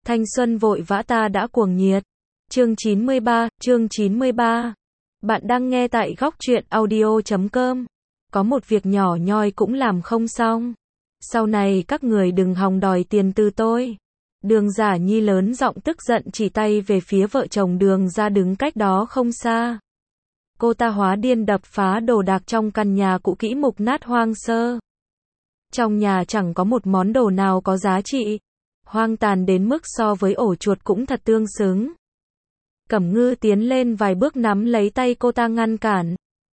Thanh xuân vội vã ta đã cuồng nhiệt. Chương 93. Bạn đang nghe tại góc truyện audio.com. Có một việc nhỏ nhoi cũng làm không xong. Sau này các người đừng hòng đòi tiền từ tôi. Đường Giả Nhi lớn giọng tức giận chỉ tay về phía vợ chồng Đường ra đứng cách đó không xa. Cô ta hóa điên đập phá đồ đạc trong căn nhà cũ kỹ mục nát hoang sơ. Trong nhà chẳng có một món đồ nào có giá trị. Hoang tàn đến mức so với ổ chuột cũng thật tương xứng. Cẩm Ngư tiến lên vài bước nắm lấy tay cô ta ngăn cản.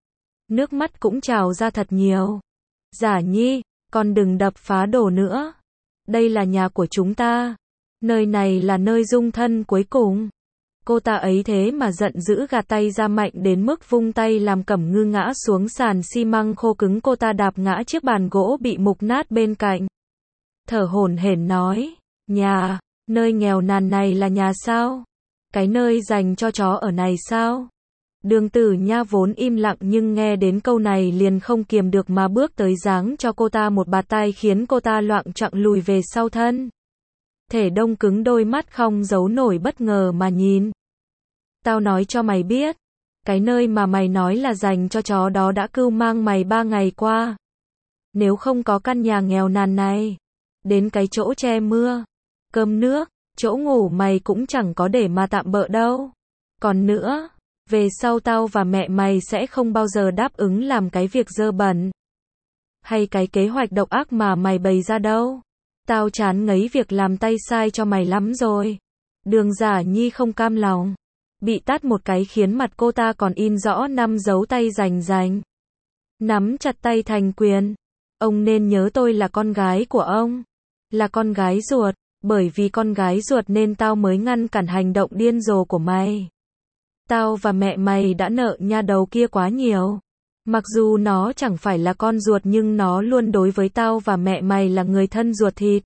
Nước mắt cũng trào ra thật nhiều. Giả Nhi, con đừng đập phá đồ nữa. Đây là nhà của chúng ta. Nơi này là nơi dung thân cuối cùng. Cô ta ấy thế mà giận dữ gạt tay ra mạnh đến mức vung tay làm Cẩm Ngư ngã xuống sàn xi măng khô cứng, cô ta đạp ngã chiếc bàn gỗ bị mục nát bên cạnh. Thở hổn hển nói, nhà, nơi nghèo nàn này là nhà sao? Cái nơi dành cho chó ở này sao? Đường Tử Nha vốn im lặng nhưng nghe đến câu này liền không kiềm được mà bước tới giáng cho cô ta một bạt tai khiến cô ta loạng choạng lùi về sau thân. Thể đông cứng, đôi mắt không giấu nổi bất ngờ mà nhìn. Tao nói cho mày biết, cái nơi mà mày nói là dành cho chó đó đã cưu mang mày 3 ngày qua. Nếu không có căn nhà nghèo nàn này, đến cái chỗ che mưa, cơm nước, chỗ ngủ mày cũng chẳng có để mà tạm bợ đâu. Còn nữa, về sau tao và mẹ mày sẽ không bao giờ đáp ứng làm cái việc dơ bẩn hay cái kế hoạch độc ác mà mày bày ra đâu. Tao chán ngấy việc làm tay sai cho mày lắm rồi. Đường Giả Nhi không cam lòng. Bị tát một cái khiến mặt cô ta còn in rõ 5 dấu tay rành rành. Nắm chặt tay thành quyền. Ông nên nhớ tôi là con gái của ông. Là con gái ruột. Bởi vì con gái ruột nên tao mới ngăn cản hành động điên rồ của mày. Tao và mẹ mày đã nợ nha đầu kia quá nhiều. Mặc dù nó chẳng phải là con ruột nhưng nó luôn đối với tao và mẹ mày là người thân ruột thịt.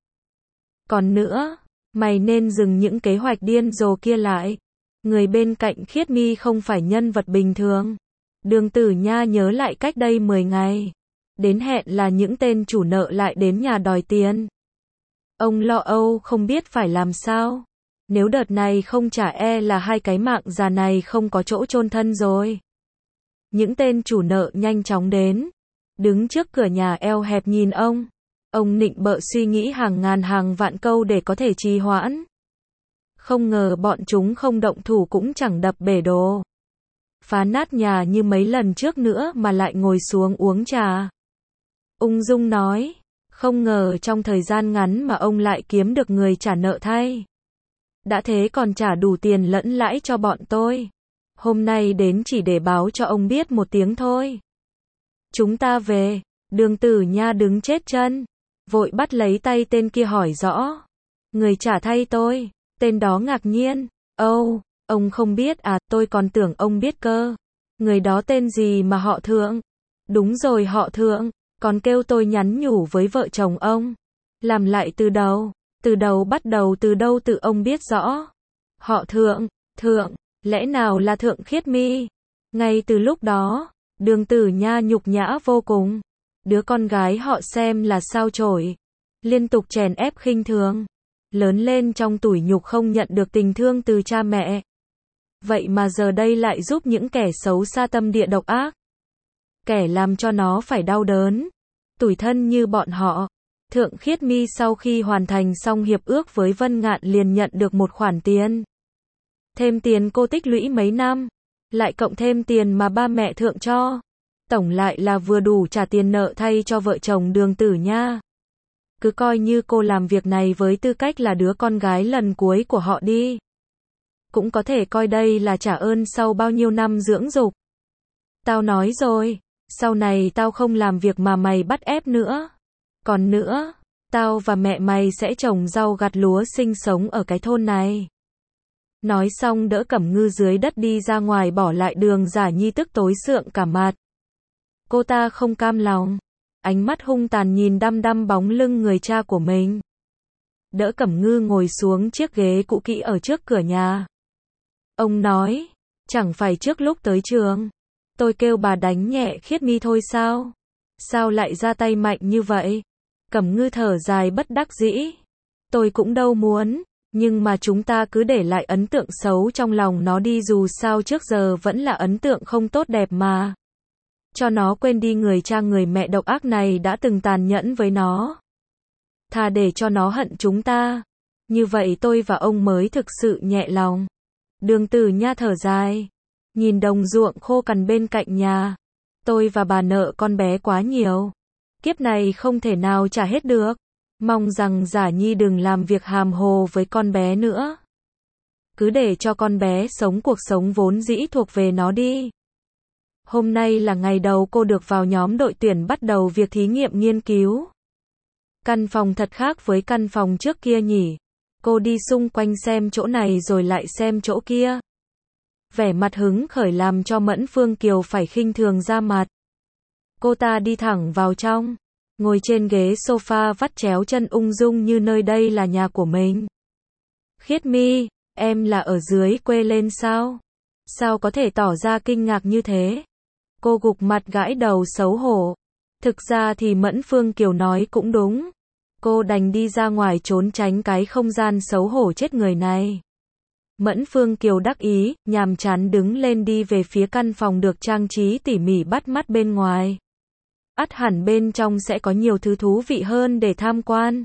Còn nữa, mày nên dừng những kế hoạch điên rồ kia lại. Người bên cạnh Khiết Mi không phải nhân vật bình thường. Đường Tử Nha nhớ lại cách đây 10 ngày. Đến hẹn là những tên chủ nợ lại đến nhà đòi tiền. Ông lo âu không biết phải làm sao. Nếu đợt này không trả là hai cái mạng già này không có chỗ chôn thân rồi. Những tên chủ nợ nhanh chóng đến. Đứng trước cửa nhà eo hẹp nhìn ông. Ông nịnh bợ suy nghĩ hàng ngàn hàng vạn câu để có thể trì hoãn. Không ngờ bọn chúng không động thủ cũng chẳng đập bể đồ. Phá nát nhà như mấy lần trước nữa mà lại ngồi xuống uống trà. Ung dung nói. Không ngờ trong thời gian ngắn mà ông lại kiếm được người trả nợ thay. Đã thế còn trả đủ tiền lẫn lãi cho bọn tôi. Hôm nay đến chỉ để báo cho ông biết một tiếng thôi. Chúng ta về. Đường Tử Nha đứng chết chân. Vội bắt lấy tay tên kia hỏi rõ. Người trả thay tôi. Tên đó ngạc nhiên. Ông không biết à, tôi còn tưởng ông biết cơ. Người đó tên gì mà họ Thượng? Đúng rồi, họ Thượng. Còn kêu tôi nhắn nhủ với vợ chồng ông. Làm lại từ đầu. Từ đầu bắt đầu từ đâu tự ông biết rõ. Họ Thượng, lẽ nào là Thượng Khiết Mi? Ngay từ lúc đó, Đường Tử Nha nhục nhã vô cùng. Đứa con gái họ xem là sao chổi. Liên tục chèn ép khinh thường. Lớn lên trong tủi nhục không nhận được tình thương từ cha mẹ. Vậy mà giờ đây lại giúp những kẻ xấu xa tâm địa độc ác. Kẻ làm cho nó phải đau đớn. Tủi thân như bọn họ. Thượng Khiết Mi sau khi hoàn thành xong hiệp ước với Vân Ngạn liền nhận được một khoản tiền. Thêm tiền cô tích lũy mấy năm. Lại cộng thêm tiền mà ba mẹ Thượng cho. Tổng lại là vừa đủ trả tiền nợ thay cho vợ chồng Đường Tử Nha. Cứ coi như cô làm việc này với tư cách là đứa con gái lần cuối của họ đi. Cũng có thể coi đây là trả ơn sau bao nhiêu năm dưỡng dục. Tao nói rồi, sau này tao không làm việc mà mày bắt ép nữa. Còn nữa, tao và mẹ mày sẽ trồng rau gặt lúa sinh sống ở cái thôn này. Nói xong đỡ Cẩm Ngư dưới đất đi ra ngoài, bỏ lại Đường Giả Nhi tức tối sượng cả mặt. Cô ta không cam lòng. Ánh mắt hung tàn nhìn đăm đăm bóng lưng người cha của mình. Đỡ Cẩm Ngư ngồi xuống chiếc ghế cũ kỹ ở trước cửa nhà. Ông nói, chẳng phải trước lúc tới trường, tôi kêu bà đánh nhẹ Khiết Mi thôi sao? Sao lại ra tay mạnh như vậy? Cẩm Ngư thở dài bất đắc dĩ. Tôi cũng đâu muốn, Nhưng mà chúng ta cứ để lại ấn tượng xấu trong lòng nó đi, dù sao trước giờ vẫn là ấn tượng không tốt đẹp mà. Cho nó quên đi người cha người mẹ độc ác này đã từng tàn nhẫn với nó. Thà để cho nó hận chúng ta. Như vậy tôi và ông mới thực sự nhẹ lòng. Đường Tử Nha thở dài. Nhìn đồng ruộng khô cằn bên cạnh nhà. Tôi và bà nợ con bé quá nhiều. Kiếp này không thể nào trả hết được. Mong rằng Giả Nhi đừng làm việc hàm hồ với con bé nữa. Cứ để cho con bé sống cuộc sống vốn dĩ thuộc về nó đi. Hôm nay là ngày đầu cô được vào nhóm đội tuyển bắt đầu việc thí nghiệm nghiên cứu. Căn phòng thật khác với căn phòng trước kia nhỉ. Cô đi xung quanh xem chỗ này rồi lại xem chỗ kia. Vẻ mặt hứng khởi làm cho Mẫn Phương Kiều phải khinh thường ra mặt. Cô ta đi thẳng vào trong. Ngồi trên ghế sofa vắt chéo chân ung dung như nơi đây là nhà của mình. Khiết Mi, em là ở dưới quê lên sao? Sao có thể tỏ ra kinh ngạc như thế? Cô gục mặt gãi đầu xấu hổ. Thực ra thì Mẫn Phương Kiều nói cũng đúng. Cô đành đi ra ngoài trốn tránh cái không gian xấu hổ chết người này. Mẫn Phương Kiều đắc ý, nhàm chán đứng lên đi về phía căn phòng được trang trí tỉ mỉ bắt mắt bên ngoài. Ắt hẳn bên trong sẽ có nhiều thứ thú vị hơn để tham quan.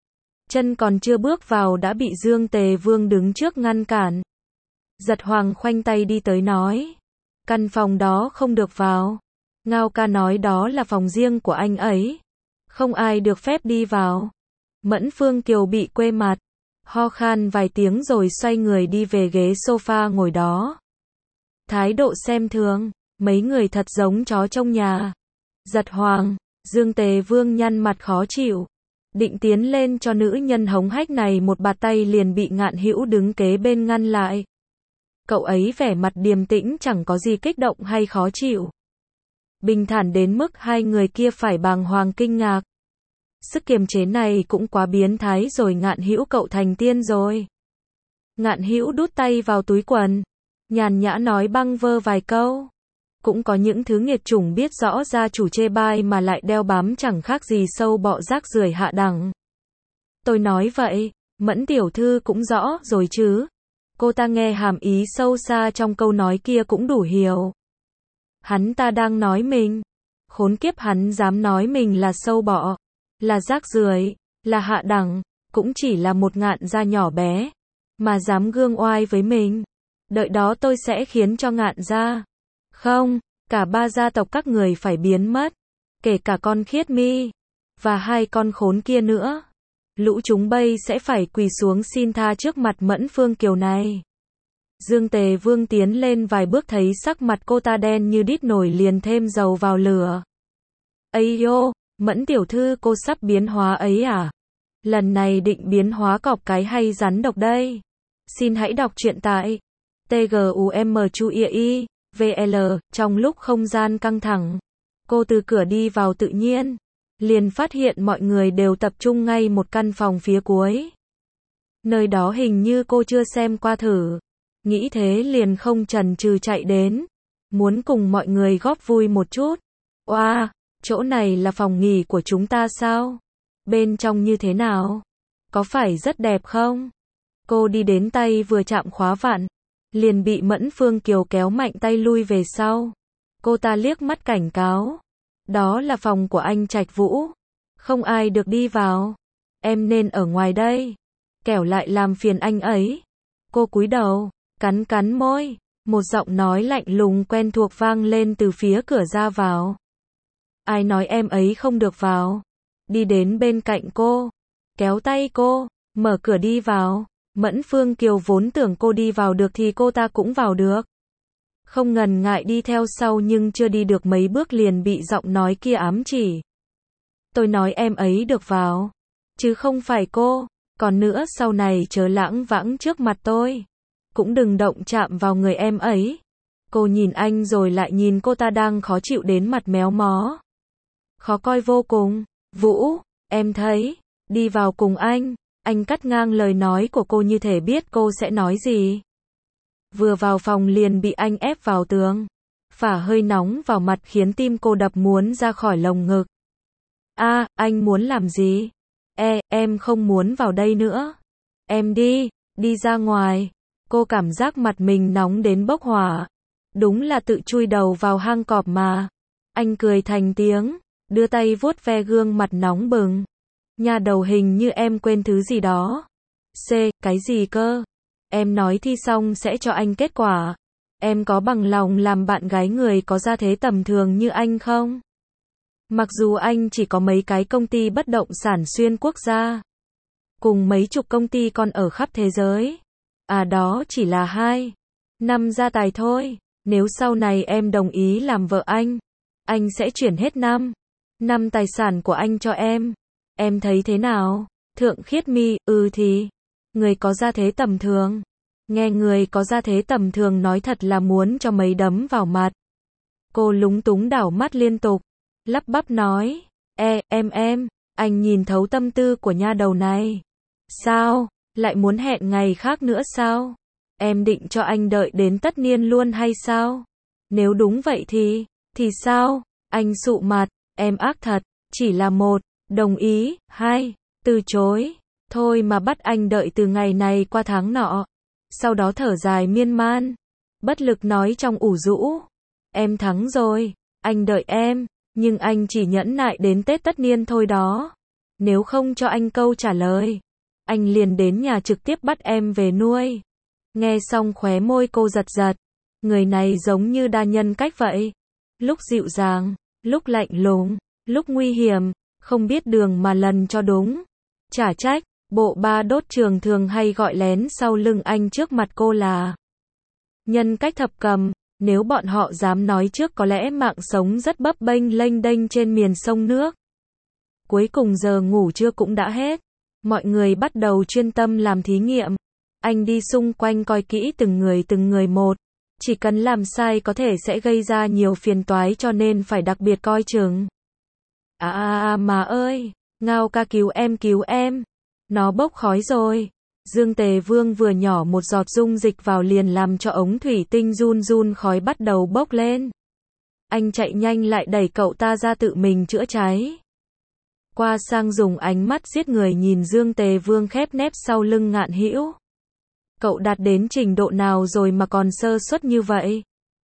Chân còn chưa bước vào đã bị Dương Tề Vương đứng trước ngăn cản. Giật Hoàng khoanh tay đi tới nói. Căn phòng đó không được vào. Ngao ca nói đó là phòng riêng của anh ấy. Không ai được phép đi vào. Mẫn Phương Kiều bị quê mặt. Ho khan vài tiếng rồi xoay người đi về ghế sofa ngồi đó. Thái độ xem thường. Mấy người thật giống chó trong nhà. Giật Hoàng, Dương Tề Vương nhăn mặt khó chịu. Định tiến lên cho nữ nhân hống hách này một bạt tay liền bị Ngạn Hữu đứng kế bên ngăn lại. Cậu ấy vẻ mặt điềm tĩnh chẳng có gì kích động hay khó chịu. Bình thản đến mức hai người kia phải bàng hoàng kinh ngạc. Sức kiềm chế này cũng quá biến thái rồi. Ngạn Hữu, cậu thành tiên rồi. Ngạn Hữu đút tay vào túi quần. Nhàn nhã nói bâng vơ vài câu. Cũng có những thứ nghiệt chủng biết rõ gia chủ chê bai mà lại đeo bám chẳng khác gì sâu bọ rác rưởi hạ đẳng. Tôi nói vậy, Mẫn tiểu thư cũng rõ rồi chứ. Cô ta nghe hàm ý sâu xa trong câu nói kia cũng đủ hiểu. Hắn ta đang nói mình. Khốn kiếp, hắn dám nói mình là sâu bọ, là rác rưởi, là hạ đẳng, cũng chỉ là một Ngạn gia nhỏ bé, mà dám gương oai với mình. Đợi đó tôi sẽ khiến cho Ngạn gia, không, cả ba gia tộc các người phải biến mất, kể cả con Khiết Mi và hai con khốn kia nữa. Lũ chúng bây sẽ phải quỳ xuống xin tha trước mặt Mẫn Phương Kiều này. Dương Tề Vương tiến lên vài bước thấy sắc mặt cô ta đen như đít nổi liền thêm dầu vào lửa. Ây yo, Mẫn tiểu thư, cô sắp biến hóa ấy à? Lần này định biến hóa cọp cái hay rắn độc đây? Xin hãy đọc truyện tại tgumchuievl. Trong lúc không gian căng thẳng, cô từ cửa đi vào tự nhiên, liền phát hiện mọi người đều tập trung ngay một căn phòng phía cuối. Nơi đó hình như cô chưa xem qua thử. Nghĩ thế liền không chần chừ chạy đến, muốn cùng mọi người góp vui một chút. Oa, chỗ này là phòng nghỉ của chúng ta sao? Bên trong như thế nào? Có phải rất đẹp không? Cô đi đến tay vừa chạm khóa vặn, liền bị Mẫn Phương Kiều kéo mạnh tay lui về sau. Cô ta liếc mắt cảnh cáo. Đó là phòng của anh Trạch Vũ. Không ai được đi vào. Em nên ở ngoài đây. Kẻo lại làm phiền anh ấy. Cô cúi đầu, cắn cắn môi. Một giọng nói lạnh lùng quen thuộc vang lên từ phía cửa ra vào. Ai nói em ấy không được vào? Đi đến bên cạnh cô, kéo tay cô, mở cửa đi vào. Mẫn Phương Kiều vốn tưởng cô đi vào được thì cô ta cũng vào được. Không ngần ngại đi theo sau nhưng chưa đi được mấy bước liền bị giọng nói kia ám chỉ. Tôi nói em ấy được vào, chứ không phải cô. Còn nữa sau này chớ lãng vãng trước mặt tôi. Cũng đừng động chạm vào người em ấy. Cô nhìn anh rồi lại nhìn cô ta đang khó chịu đến mặt méo mó. Khó coi vô cùng. Vũ, em thấy, đi vào cùng anh cắt ngang lời nói của cô như thể biết cô sẽ nói gì. Vừa vào phòng liền bị anh ép vào tường. Phả hơi nóng vào mặt khiến tim cô đập muốn ra khỏi lồng ngực. Anh muốn làm gì? Em không muốn vào đây nữa. Em đi, Đi ra ngoài, cô cảm giác mặt mình nóng đến bốc hỏa. Đúng là tự chui đầu vào hang cọp mà. Anh cười thành tiếng, đưa tay vuốt ve gương mặt nóng bừng. Nhà đầu hình như em quên thứ gì đó. Cái gì cơ? Em nói thi xong sẽ cho anh kết quả. Em có bằng lòng làm bạn gái người có gia thế tầm thường như anh không? Mặc dù anh chỉ có mấy cái công ty bất động sản xuyên quốc gia, cùng mấy chục công ty con ở khắp thế giới. Đó chỉ là 2 năm gia tài thôi. Nếu sau này em đồng ý làm vợ anh sẽ chuyển hết 5 năm tài sản của anh cho em. Em thấy thế nào? Thượng Khiết Mi, thì, người có gia thế tầm thường. Nghe người có gia thế tầm thường nói thật là muốn cho mấy đấm vào mặt. Cô lúng túng đảo mắt liên tục, lắp bắp nói, anh nhìn thấu tâm tư của nha đầu này. Sao, lại muốn hẹn ngày khác nữa sao? Em định cho anh đợi đến tất niên luôn hay sao? Nếu đúng vậy thì sao? Anh sụ mặt, em ác thật, chỉ là 1, đồng ý, 2, từ chối. Thôi mà bắt anh đợi từ ngày này qua tháng nọ. Sau đó thở dài miên man, bất lực nói trong ủ rũ. Em thắng rồi, anh đợi em, nhưng anh chỉ nhẫn nại đến Tết tất niên thôi đó. Nếu không cho anh câu trả lời, anh liền đến nhà trực tiếp bắt em về nuôi. Nghe xong khóe môi cô giật giật. Người này giống như đa nhân cách vậy. Lúc dịu dàng, lúc lạnh lùng, lúc nguy hiểm, không biết đường mà lần cho đúng. Chả trách, bộ ba đốt trường thường hay gọi lén sau lưng anh trước mặt cô là nhân cách thập cầm. Nếu bọn họ dám nói trước có lẽ mạng sống rất bấp bênh lênh đênh trên miền sông nước. Cuối cùng giờ ngủ trưa cũng đã hết. Mọi người bắt đầu chuyên tâm làm thí nghiệm. Anh đi xung quanh coi kỹ từng người một. Chỉ cần làm sai có thể sẽ gây ra nhiều phiền toái cho nên phải đặc biệt coi chừng. Mà ơi, Ngao ca cứu em. Nó bốc khói rồi. Dương Tề Vương vừa nhỏ một giọt dung dịch vào liền làm cho ống thủy tinh run run khói bắt đầu bốc lên. Anh chạy nhanh lại đẩy cậu ta ra tự mình chữa cháy. Qua sang dùng ánh mắt giết người nhìn Dương Tề Vương khép nép sau lưng Ngạn Hữu. Cậu đạt đến trình độ nào rồi mà còn sơ suất như vậy?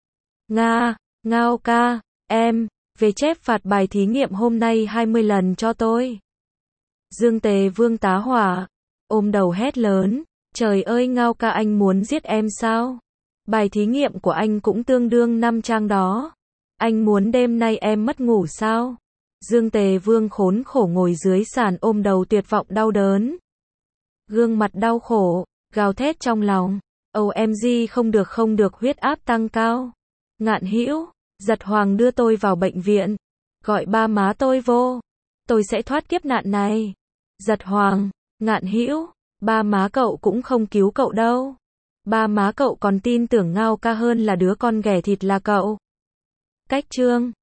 Ngao ca, về chép phạt bài thí nghiệm hôm nay 20 lần cho tôi. Dương Tề Vương tá hỏa, ôm đầu hét lớn, trời ơi Ngao ca anh muốn giết em sao? Bài thí nghiệm của anh cũng tương đương 5 trang đó. Anh muốn đêm nay em mất ngủ sao? Dương Tề Vương khốn khổ ngồi dưới sàn ôm đầu tuyệt vọng đau đớn. Gương mặt đau khổ, gào thét trong lòng. OMG không được huyết áp tăng cao. Ngạn Hữu, Giật Hoàng đưa tôi vào bệnh viện. Gọi ba má tôi vô. Tôi sẽ thoát kiếp nạn này. Giật Hoàng, Ngạn Hữu, ba má cậu cũng không cứu cậu đâu. Ba má cậu còn tin tưởng Ngao ca hơn là đứa con ghẻ thịt là cậu. Cách chương